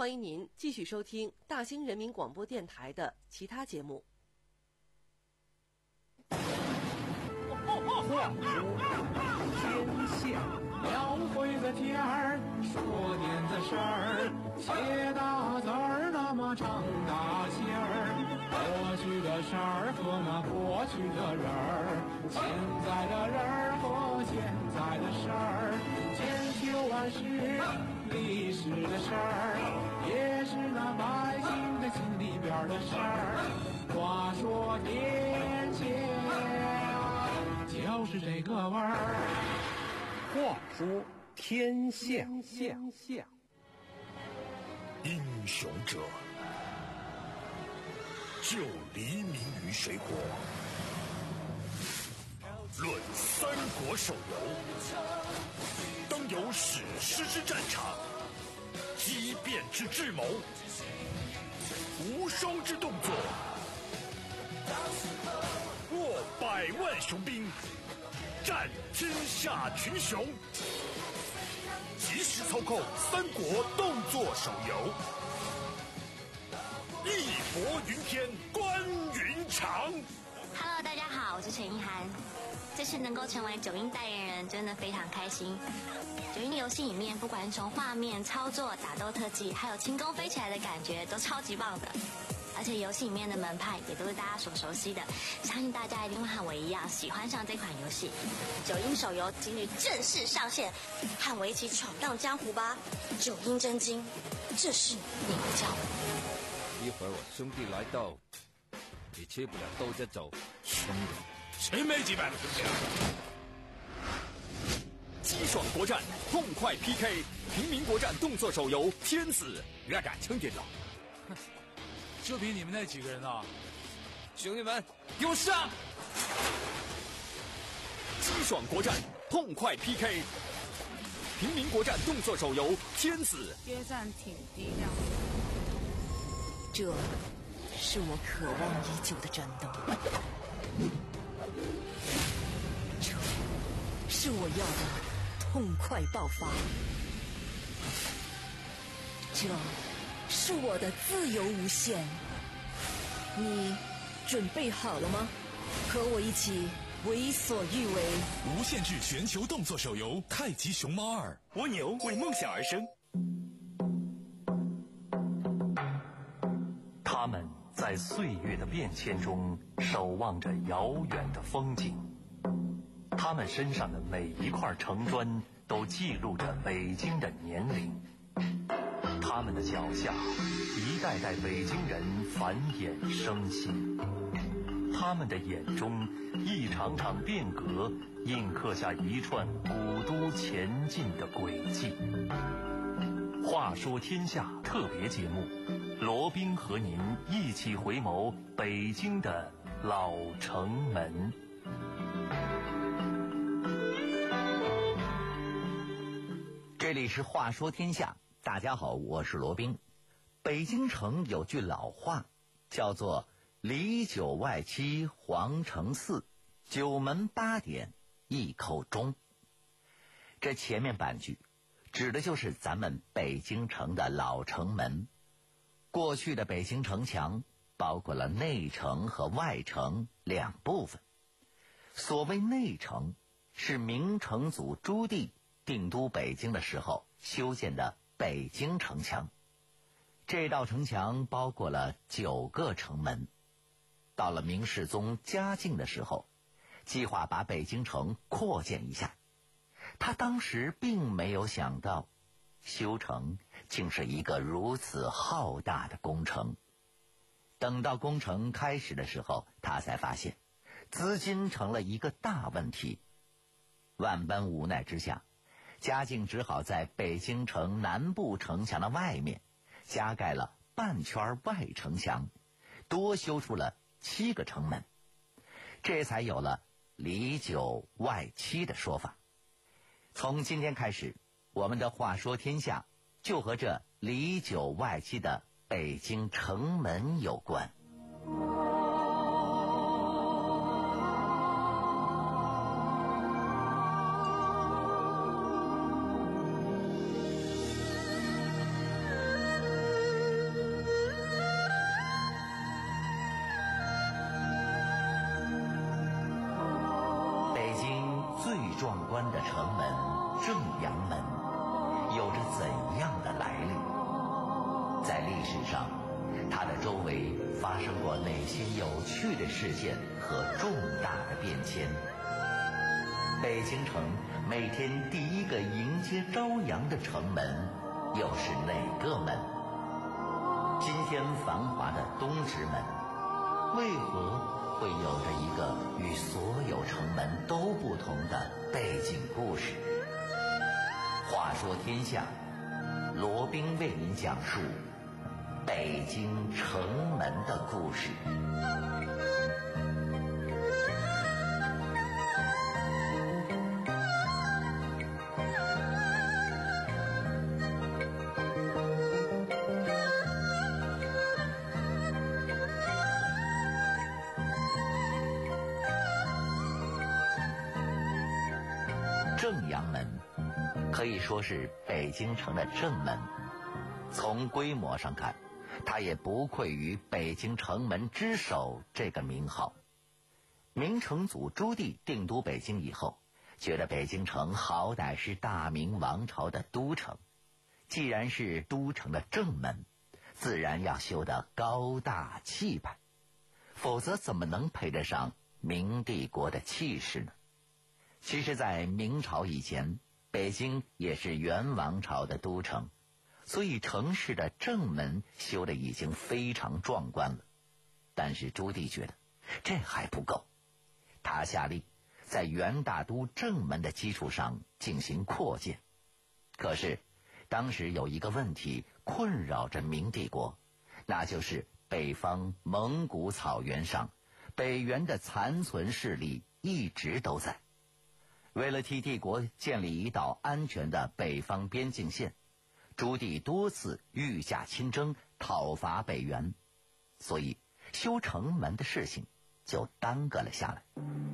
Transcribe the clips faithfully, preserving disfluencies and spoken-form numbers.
欢迎您继续收听大兴人民广播电台的其他节目。 话说天下， 描绘的天儿，说点子事儿，写大字儿，那么长大心儿。过去的事儿和那过去的人儿，现在的人儿和现在的事儿，千秋万世历史的事儿，也是那百姓的心里边的事儿。话说天下，就是这个味儿。 话说天下， 天下， 英雄者救黎民于水火。论三国手游，当有史诗之战场，激变之智谋，无双之动作，过百万雄兵，战天下群雄。即时操控三国动作手游，义薄云天，关云长。 Hello， 大家好，我是陈意涵。这次能够成为九阴代言人，真的非常开心。九阴游戏里面，不管是从画面、操作、打斗特技，还有轻功飞起来的感觉，都超级棒的。而且游戏里面的门派也都是大家所熟悉的，相信大家一定会和我一样喜欢上这款游戏。九阴手游今日正式上线，和我一起闯荡江湖吧！九阴真经，这是你的教。 一会儿我兄弟来到，你吃不了兜着走。 兄弟，谁没几百个兄弟啊？ 激爽国战，痛快 P K， 平民国战动作手游《天子》，热感撑电脑。 就凭你们那几个人啊！ 兄弟们，给我上！ 激爽国战，痛快 P K， 平民国战动作手游《天子》。 约战挺低调。 这是我渴望已久的战斗，这是我要的痛快爆发，这是我的自由无限。你准备好了吗？和我一起为所欲为。 无限制全球动作手游《太极熊猫二》， 蜗牛为梦想而生。 他们在岁月的变迁中守望着遥远的风景，他们身上的每一块城砖都记录着北京的年龄，他们的脚下一代代北京人繁衍生息，他们的眼中一场场变革印刻下一串古都前进的轨迹。话说天下特别节目，罗宾和您一起回眸北京的老城门。 这里是话说天下，大家好，我是罗宾。北京城有句老话，叫做里九外七皇城四，九门八点一口钟。这前面半句指的就是咱们北京城的老城门。过去的北京城墙包括了内城和外城两部分。所谓内城，是明成祖朱棣定都北京的时候修建的北京城墙。这道城墙包括了九个城门。到了明世宗嘉靖的时候，计划把北京城扩建一下。他当时并没有想到，修城竟是一个如此浩大的工程。等到工程开始的时候，他才发现资金成了一个大问题。万般无奈之下，嘉靖只好在北京城南部城墙的外面加盖了半圈外城墙，多修出了七个城门，这才有了里九外七的说法。从今天开始，我们的话说天下就和这里九外七的北京城门有关。 它的周围发生过哪些有趣的事件和重大的变迁？北京城每天第一个迎接朝阳的城门又是哪个门？今天繁华的东直门，为何会有着一个与所有城门都不同的背景故事？话说天下，罗宾为您讲述北京城门的故事。正阳门可以说是北京城的正门，从规模上看，它也不愧于北京城门之首这个名号。明成祖朱棣定都北京以后，觉得北京城好歹是大明王朝的都城，既然是都城的正门，自然要修得高大气派，否则怎么能配得上明帝国的气势呢？其实在明朝以前，北京也是元王朝的都城，所以城市的正门修得已经非常壮观了。但是朱棣觉得这还不够，他下令在元大都正门的基础上进行扩建。可是当时有一个问题困扰着明帝国，那就是北方蒙古草原上北元的残存势力一直都在。为了替帝国建立一道安全的北方边境线，朱棣多次御驾亲征讨伐北元，所以修城门的事情就耽搁了下来。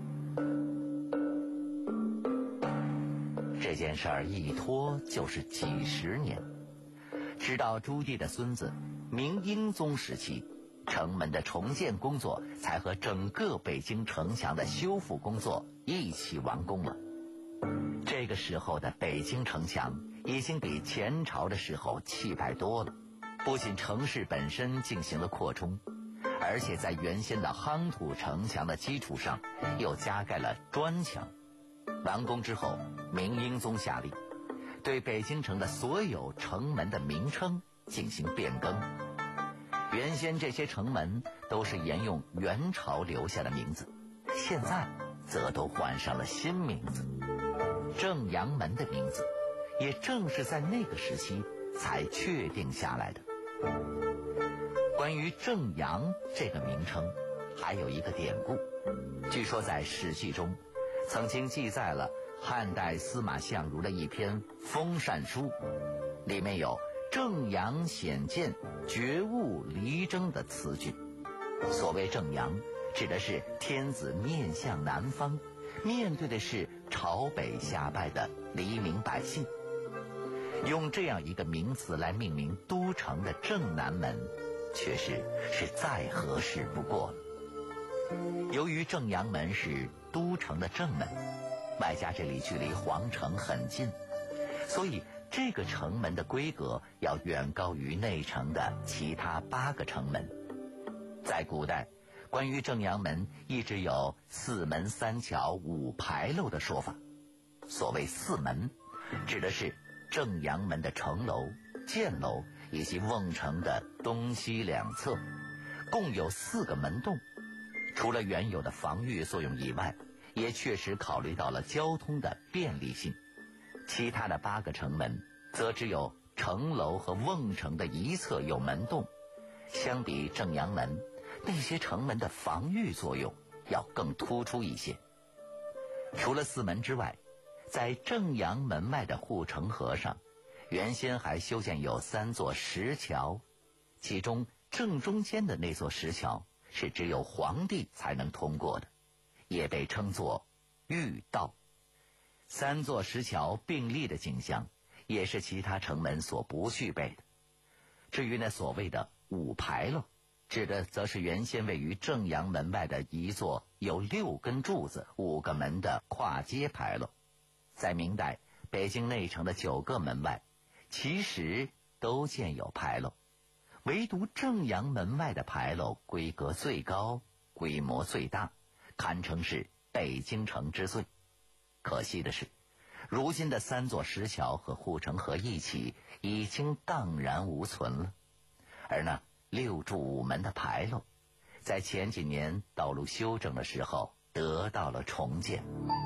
这件事儿一拖就是几十年，直到朱棣的孙子明英宗时期，城门的重建工作才和整个北京城墙的修复工作一起完工了。这个时候的北京城墙已经比前朝的时候气派多了，不仅城市本身进行了扩充，而且在原先的夯土城墙的基础上又加盖了砖墙。完工之后，明英宗下令对北京城的所有城门的名称进行变更。原先这些城门都是沿用元朝留下的名字，现在则都换上了新名字。正阳门的名字也正是在那个时期才确定下来的。关于正阳这个名称还有一个典故，据说在《史记》中曾经记载了汉代司马相如的一篇《封禅书》，里面有正阳显见觉悟离征的词句。所谓正阳，指的是天子面向南方，面对的是朝北下拜的黎民百姓。用这样一个名词来命名都城的正南门，确实是再合适不过了。由于正阳门是都城的正门，外加这里距离皇城很近，所以这个城门的规格要远高于内城的其他八个城门。在古代，关于正阳门一直有四门三桥五牌楼的说法。所谓四门，指的是正阳门的城楼、箭楼以及瓮城的东西两侧，共有四个门洞。除了原有的防御作用以外，也确实考虑到了交通的便利性。其他的八个城门则只有城楼和瓮城的一侧有门洞，相比正阳门，那些城门的防御作用要更突出一些。除了四门之外，在正阳门外的护城河上，原先还修建有三座石桥，其中正中间的那座石桥是只有皇帝才能通过的，也被称作御道。三座石桥并立的景象也是其他城门所不具备的。至于那所谓的五牌楼，指的则是原先位于正阳门外的一座有六根柱子、五个门的跨阶牌楼。在明代，北京内城的九个门外其实都建有牌楼， 唯独正阳门外的牌楼规格最高，规模最大，堪称是北京城之最。可惜的是，如今的三座石桥和护城河一起已经荡然无存了，而那六柱午门的牌楼在前几年道路修整的时候得到了重建。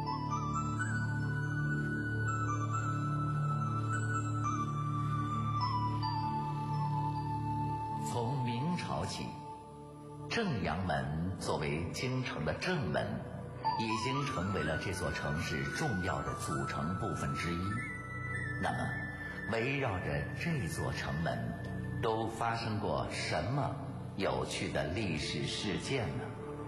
从明朝起，正阳门作为京城的正门，已经成为了这座城市重要的组成部分之一。那么，围绕着这座城门，都发生过什么有趣的历史事件呢？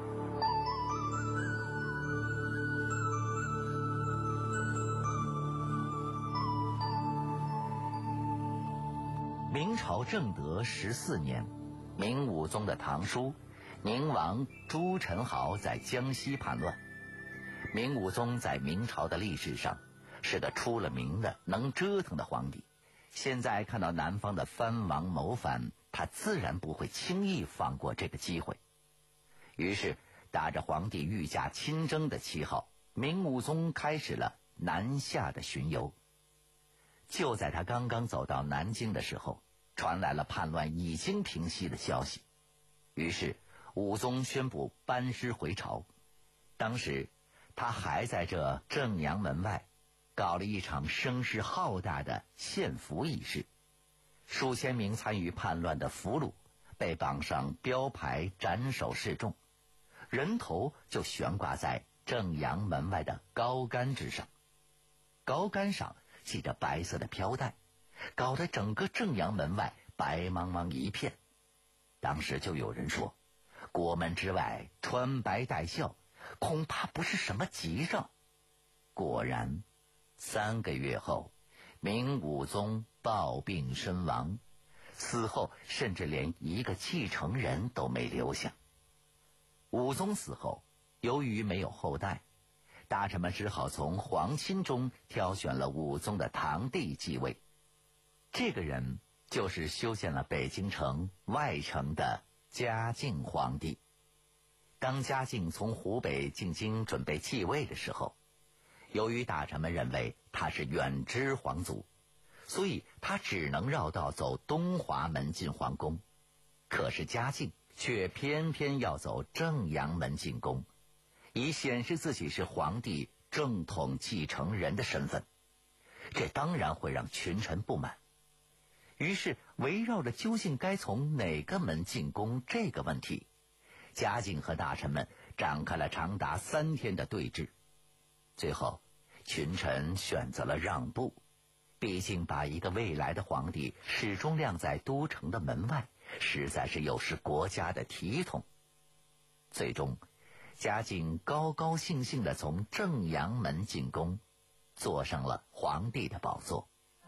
明朝正德十四年，明武宗的堂叔宁王朱宸濠在江西叛乱。明武宗在明朝的历史上是个出了名的能折腾的皇帝，现在看到南方的藩王谋反，他自然不会轻易放过这个机会。于是打着皇帝御驾亲征的旗号，明武宗开始了南下的巡游。就在他刚刚走到南京的时候，传来了叛乱已经平息的消息。于是武宗宣布班师回朝。当时他还在这正阳门外搞了一场声势浩大的献俘仪式，数千名参与叛乱的俘虏被绑上标牌斩首示众，人头就悬挂在正阳门外的高杆之上，高杆上系着白色的飘带，搞得整个正阳门外白茫茫一片。当时就有人说，国门之外穿白戴孝，恐怕不是什么吉兆。果然，三个月后，明武宗暴病身亡，死后甚至连一个继承人都没留下。武宗死后，由于没有后代，大臣们只好从皇亲中挑选了武宗的堂弟继位。这个人就是修建了北京城外城的嘉靖皇帝。当嘉靖从湖北进京准备继位的时候，由于大臣们认为他是远支皇族，所以他只能绕道走东华门进皇宫。可是嘉靖却偏偏要走正阳门进宫，以显示自己是皇帝正统继承人的身份。这当然会让群臣不满。于是围绕着究竟该从哪个门进宫这个问题，嘉靖和大臣们展开了长达三天的对峙。最后群臣选择了让步，毕竟把一个未来的皇帝始终晾在都城的门外，实在是有失国家的体统。最终嘉靖高高兴兴地从正阳门进宫，坐上了皇帝的宝座。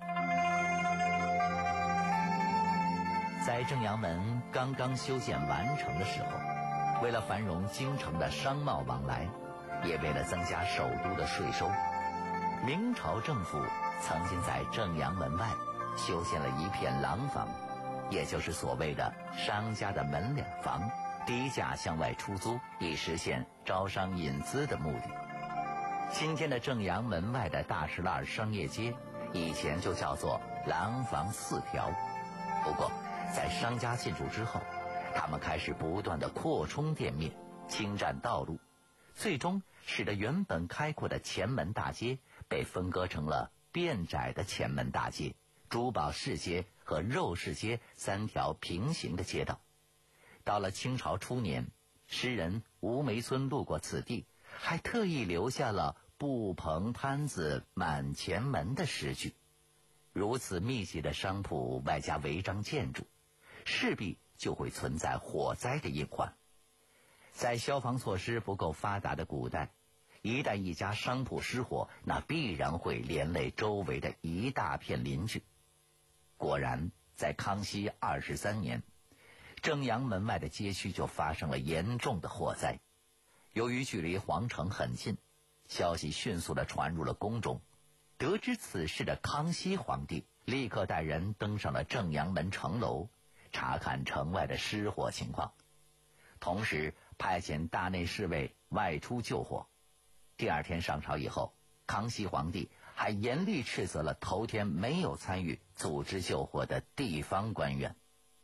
在正阳门刚刚修建完成的时候，为了繁荣京城的商贸往来，也为了增加首都的税收，明朝政府曾经在正阳门外修建了一片廊坊，也就是所谓的商家的门脸房，低价向外出租，以实现招商引资的目的。今天的正阳门外的大石栏商业街，以前就叫做廊坊四条。不过在商家进驻之后，他们开始不断的扩充店面，侵占道路，最终使得原本开阔的前门大街被分割成了变窄的前门大街、珠宝市街和肉市街三条平行的街道。到了清朝初年，诗人吴梅村路过此地，还特意留下了布棚摊子满前门的诗句。如此密集的商铺外加违章建筑，势必就会存在火灾的隐患。在消防措施不够发达的古代，一旦一家商铺失火，那必然会连累周围的一大片邻居。果然，在康熙二十三年，正阳门外的街区就发生了严重的火灾。由于距离皇城很近，消息迅速地传入了宫中。得知此事的康熙皇帝立刻带人登上了正阳门城楼， 查看城外的失火情况，同时派遣大内侍卫外出救火。第二天上朝以后，康熙皇帝还严厉斥责了头天没有参与组织救火的地方官员。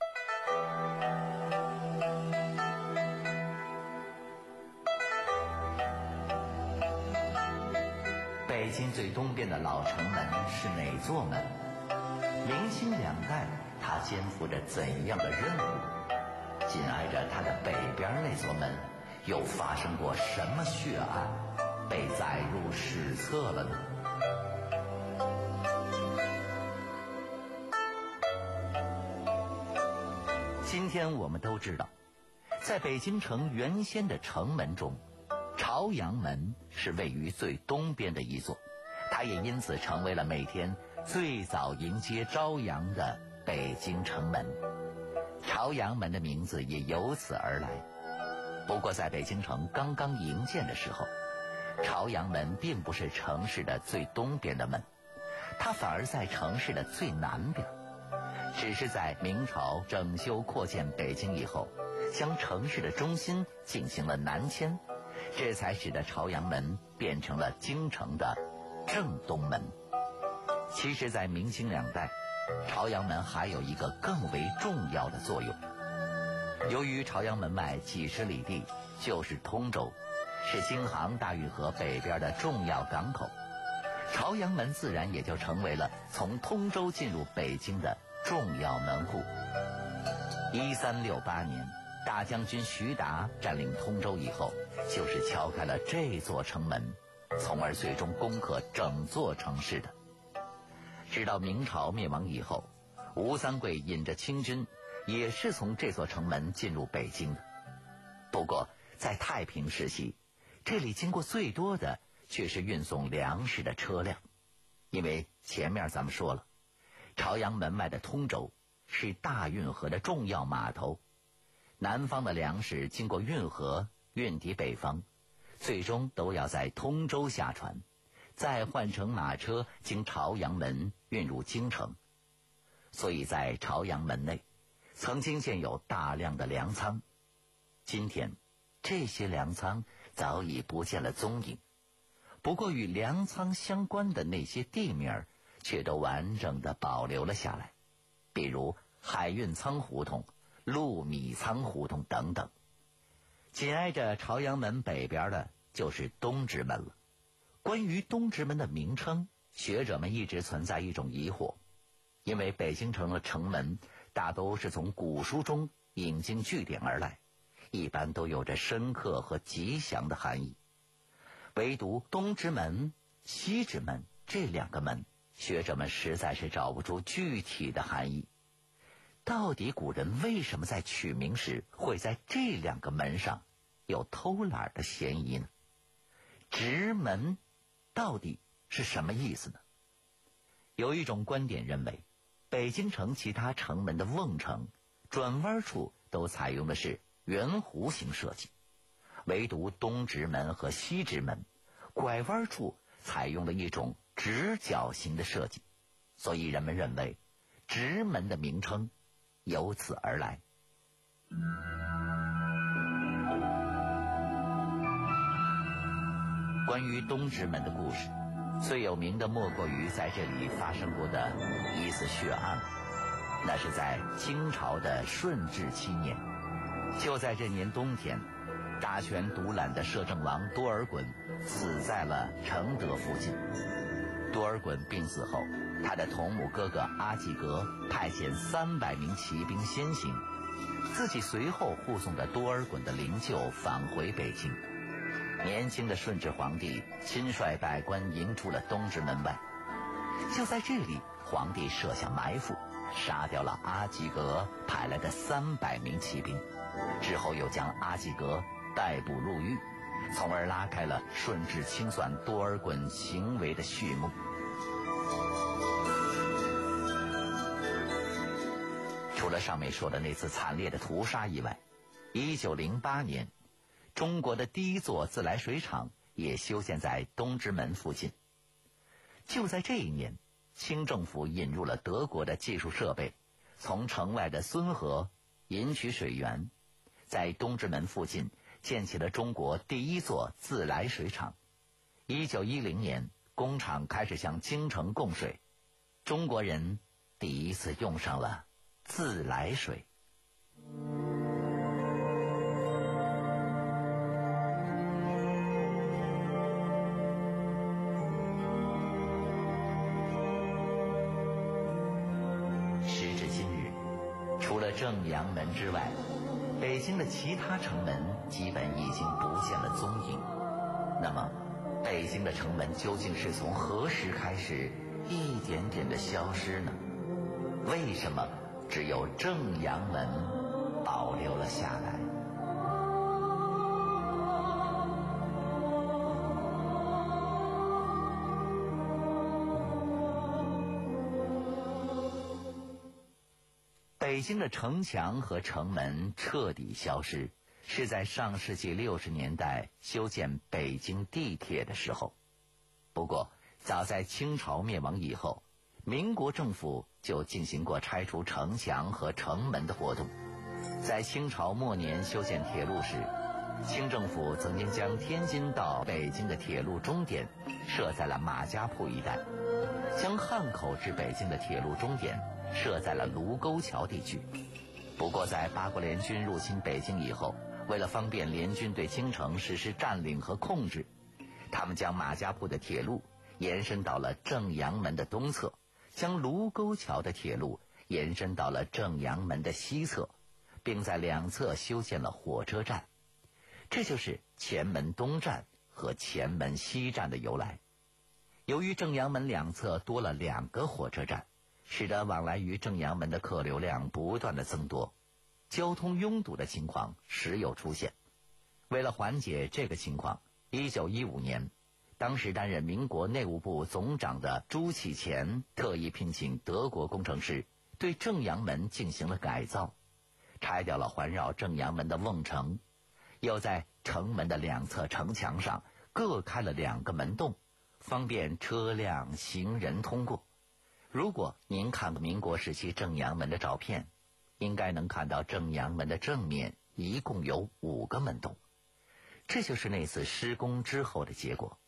北京最东边的老城门是哪座门？明清两代，它肩负着怎样的任务？紧挨着它的北边那座门，又发生过什么血案，被载入史册了呢？今天我们都知道，在北京城原先的城门中，朝阳门是位于最东边的一座，它也因此成为了每天最早迎接朝阳的北京城门。朝阳门的名字也由此而来。不过在北京城刚刚营建的时候，朝阳门并不是城市的最东边的门，它反而在城市的最南边。只是在明朝整修扩建北京以后，将城市的中心进行了南迁，这才使得朝阳门变成了京城的正东门。其实在明清两代，朝阳门还有一个更为重要的作用。由于朝阳门外几十里地就是通州，是京杭大运河北边的重要港口，朝阳门自然也就成为了从通州进入北京的重要门户。一三六八年，大将军徐达占领通州以后，就是敲开了这座城门，从而最终攻克整座城市的。直到明朝灭亡以后，吴三桂引着清军也是从这座城门进入北京的。不过在太平时期，这里经过最多的却是运送粮食的车辆，因为前面咱们说了，朝阳门外的通州是大运河的重要码头，南方的粮食经过运河运抵北方，最终都要在通州下船，再换乘马车经朝阳门运入京城。所以在朝阳门内曾经建有大量的粮仓，今天这些粮仓早已不见了踪影，不过与粮仓相关的那些地名却都完整地保留了下来，比如海运仓胡同、陆米仓胡同等等。紧挨着朝阳门北边的就是东直门了。关于东直门的名称，学者们一直存在一种疑惑，因为北京城的城门大都是从古书中引经据典而来，一般都有着深刻和吉祥的含义。唯独东直门、西直门这两个门，学者们实在是找不出具体的含义。到底古人为什么在取名时会在这两个门上有偷懒的嫌疑呢？直门到底是什么意思呢？有一种观点认为，北京城其他城门的瓮城转弯处都采用的是圆弧形设计，唯独东直门和西直门拐弯处采用了一种直角形的设计，所以人们认为直门的名称由此而来。关于东直门的故事，最有名的莫过于在这里发生过的一次血案，那是在清朝的顺治七年。就在这年冬天，大权独揽的摄政王多尔衮死在了承德附近。多尔衮病死后，他的同母哥哥阿济格派遣三百名骑兵先行，自己随后护送着多尔衮的灵柩返回北京。年轻的顺治皇帝亲率百官迎出了东直门外。就在这里，皇帝设下埋伏，杀掉了阿济格派来的三百名骑兵，之后又将阿济格逮捕入狱，从而拉开了顺治清算多尔衮行为的序幕。除了上面说的那次惨烈的屠杀以外，一九零八年中国的第一座自来水厂也修建在东直门附近。就在这一年，清政府引入了德国的技术设备， 从城外的孙河引取水源，在东直门附近建起了中国第一座自来水厂。一九一零年，工厂开始向京城供水，中国人第一次用上了自来水。时至今日，除了正阳门之外，北京的其他城门基本已经不见了踪影。那么北京的城门究竟是从何时开始一点点的消失呢？为什么只有正阳门保留了下来？北京的城墙和城门彻底消失，是在上世纪六十年代修建北京地铁的时候。不过，早在清朝灭亡以后，民国政府就进行过拆除城墙和城门的活动。在清朝末年修建铁路时，清政府曾经将天津到北京的铁路终点设在了马家铺一带，将汉口至北京的铁路终点设在了卢沟桥地区。不过在八国联军入侵北京以后，为了方便联军对京城实施占领和控制，他们将马家铺的铁路延伸到了正阳门的东侧，将卢沟桥的铁路延伸到了正阳门的西侧，并在两侧修建了火车站。这就是前门东站和前门西站的由来。由于正阳门两侧多了两个火车站，使得往来于正阳门的客流量不断的增多，交通拥堵的情况时有出现。为了缓解这个情况，一九一五年，当时担任民国内务部总长的朱启潜特意聘请德国工程师对正阳门进行了改造，拆掉了环绕正阳门的瓮城，又在城门的两侧城墙上各开了两个门洞，方便车辆行人通过。如果您看过民国时期正阳门的照片，应该能看到正阳门的正面一共有五个门洞，这就是那次施工之后的结果。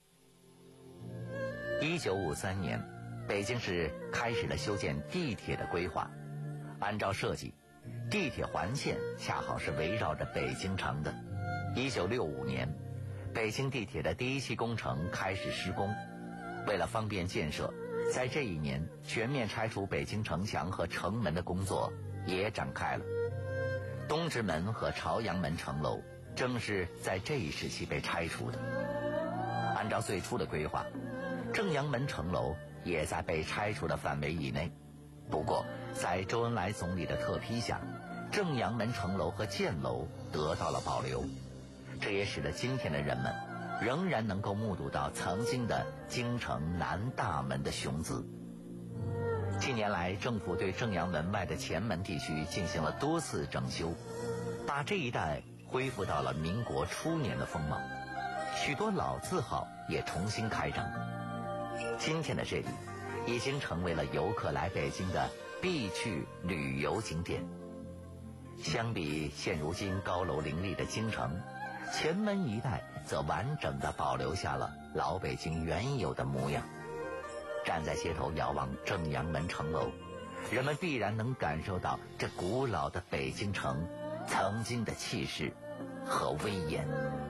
一九五三年，北京市开始了修建地铁的规划。按照设计，地铁环线恰好是围绕着北京城的。一九六五年，北京地铁的第一期工程开始施工。为了方便建设，在这一年，全面拆除北京城墙和城门的工作也展开了。东直门和朝阳门城楼正是在这一时期被拆除的。按照最初的规划，正阳门城楼也在被拆除的范围以内。不过，在周恩来总理的特批下，正阳门城楼和箭楼得到了保留。这也使得今天的人们仍然能够目睹到曾经的京城南大门的雄姿。近年来，政府对正阳门外的前门地区进行了多次整修，把这一带恢复到了民国初年的风貌，许多老字号也重新开张。今天的这里已经成为了游客来北京的必去旅游景点。相比现如今高楼林立的京城，前门一带则完整地保留下了老北京原有的模样。站在街头遥望正阳门城楼，人们必然能感受到这古老的北京城曾经的气势和威严。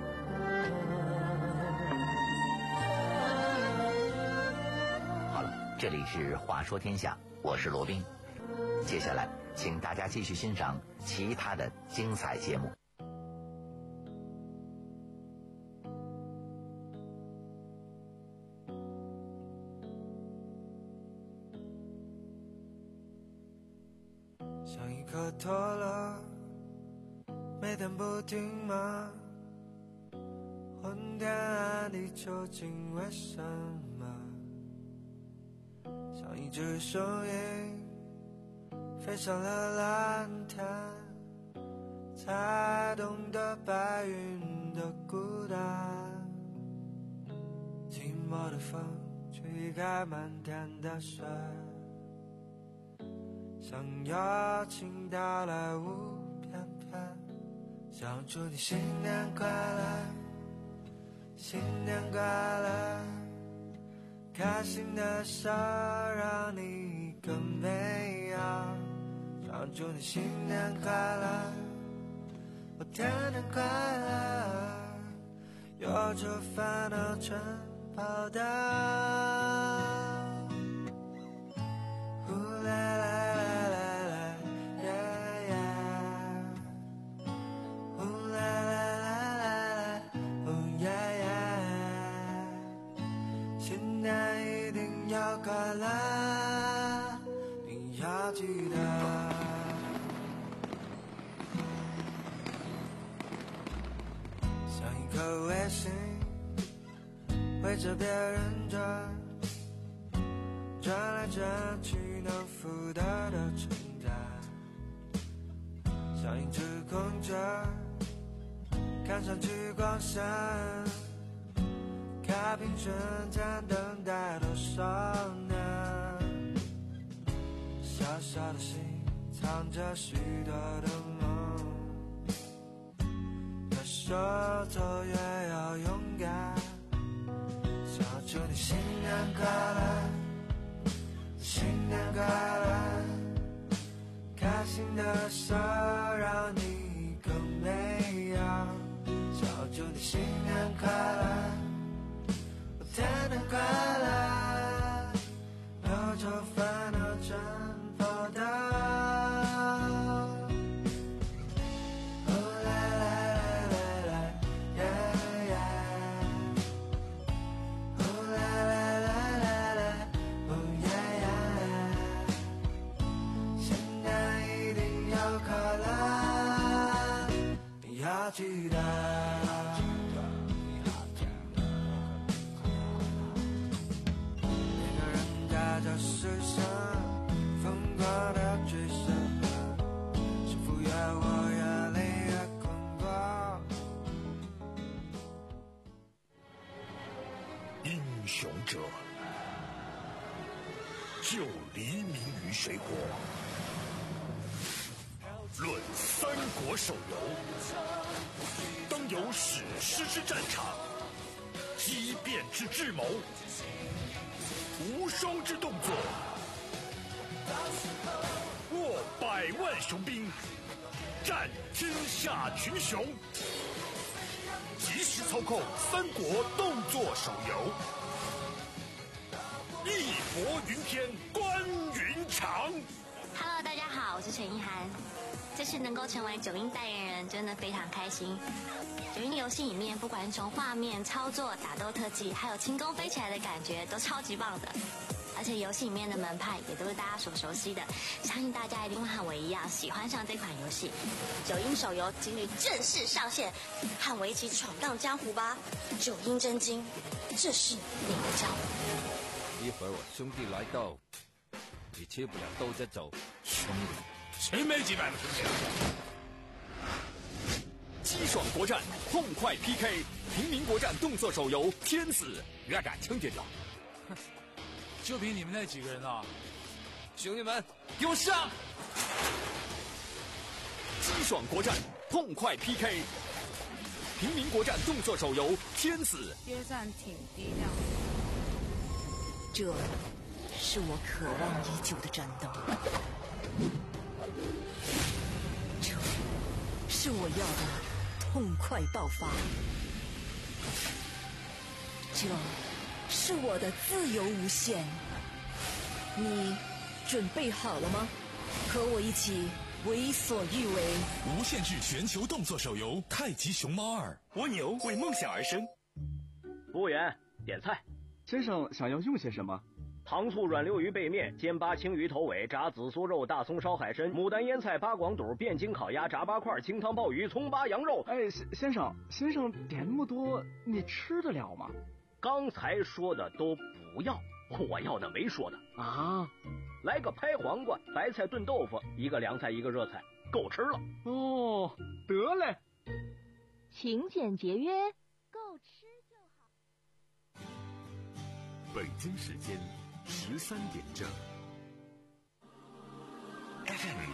好了，这里是话说天下，我是罗宾。接下来请大家继续欣赏其他的精彩节目。 像一颗脱了每天不停吗？昏天暗地究竟为什么？像一只雄鹰飞上了蓝天，才懂得白云的孤单。寂寞的风吹开满天的雪， 像友情到来无边边，想祝你新年快乐，新年快乐，开心的事让你更美好，想祝你新年快乐，我天天快乐，有着烦恼全跑掉。呼啦啦啦啦啦，呀呀，呼啦啦啦啦啦，哦呀呀，新年一定要快乐，你要记得。像一颗卫星，围着别人转，转来转去能负担的承担，像一只空着，看上去光闪，开瓶瞬间等待多少年，小小的心藏着许多的梦，越说走越要勇敢，想祝你新年快乐，新年快乐，开心的事让你更美好，想祝你新年快乐，我天天快乐，有着烦恼全跑掉。记得每个人在这世上疯狂的追什么，幸福越我越累越恐慌。 英雄者就黎明于水火。论三国手游，当有史诗之战场，激变之智谋，无双之动作，握百万雄兵，战天下群雄。即时操控三国动作手游，义薄云天，关云长。 Hello， 大家好，我是陈意涵。这次能够成为九阴代言人，真的非常开心。九阴游戏里面，不管是从画面、操作、打斗特技，还有轻功飞起来的感觉，都超级棒的。而且游戏里面的门派也都是大家所熟悉的，相信大家一定会和我一样喜欢上这款游戏。九阴手游今日正式上线，和我一起闯荡江湖吧！九阴真经，这是你的招。 一会儿我兄弟来到，你切不了兜着走。 兄弟，谁没几百个兄弟啊？ 激爽国战，痛快 P K， 平民国战动作手游《天子》，我敢称点了。 哼，就凭你们那几个人啊！ 兄弟们，给我上！ 激爽国战，痛快 P K， 平民国战动作手游《天子》。 约战挺低调。 这是我渴望已久的战斗，这是我要的痛快爆发，这是我的自由无限。你准备好了吗？和我一起为所欲为。 无限制全球动作手游《太极熊猫二》。 蜗牛为梦想而生。 服务员，点菜。 先生想要用些什么？ 糖醋软溜鱼背面、煎巴青鱼头尾、炸紫苏肉、大葱烧海参、牡丹腌菜、八广肚、汴京烤鸭、炸八块、清汤鲍鱼、葱巴羊肉。 哎，先生，先生点那么多，你吃得了吗？ 刚才说的都不要，我要的没说的啊。 来个拍黄瓜、白菜炖豆腐，一个凉菜，一个热菜，够吃了。 哦，得嘞。 勤俭节约，够吃就好。 北京时间十三点正。 F M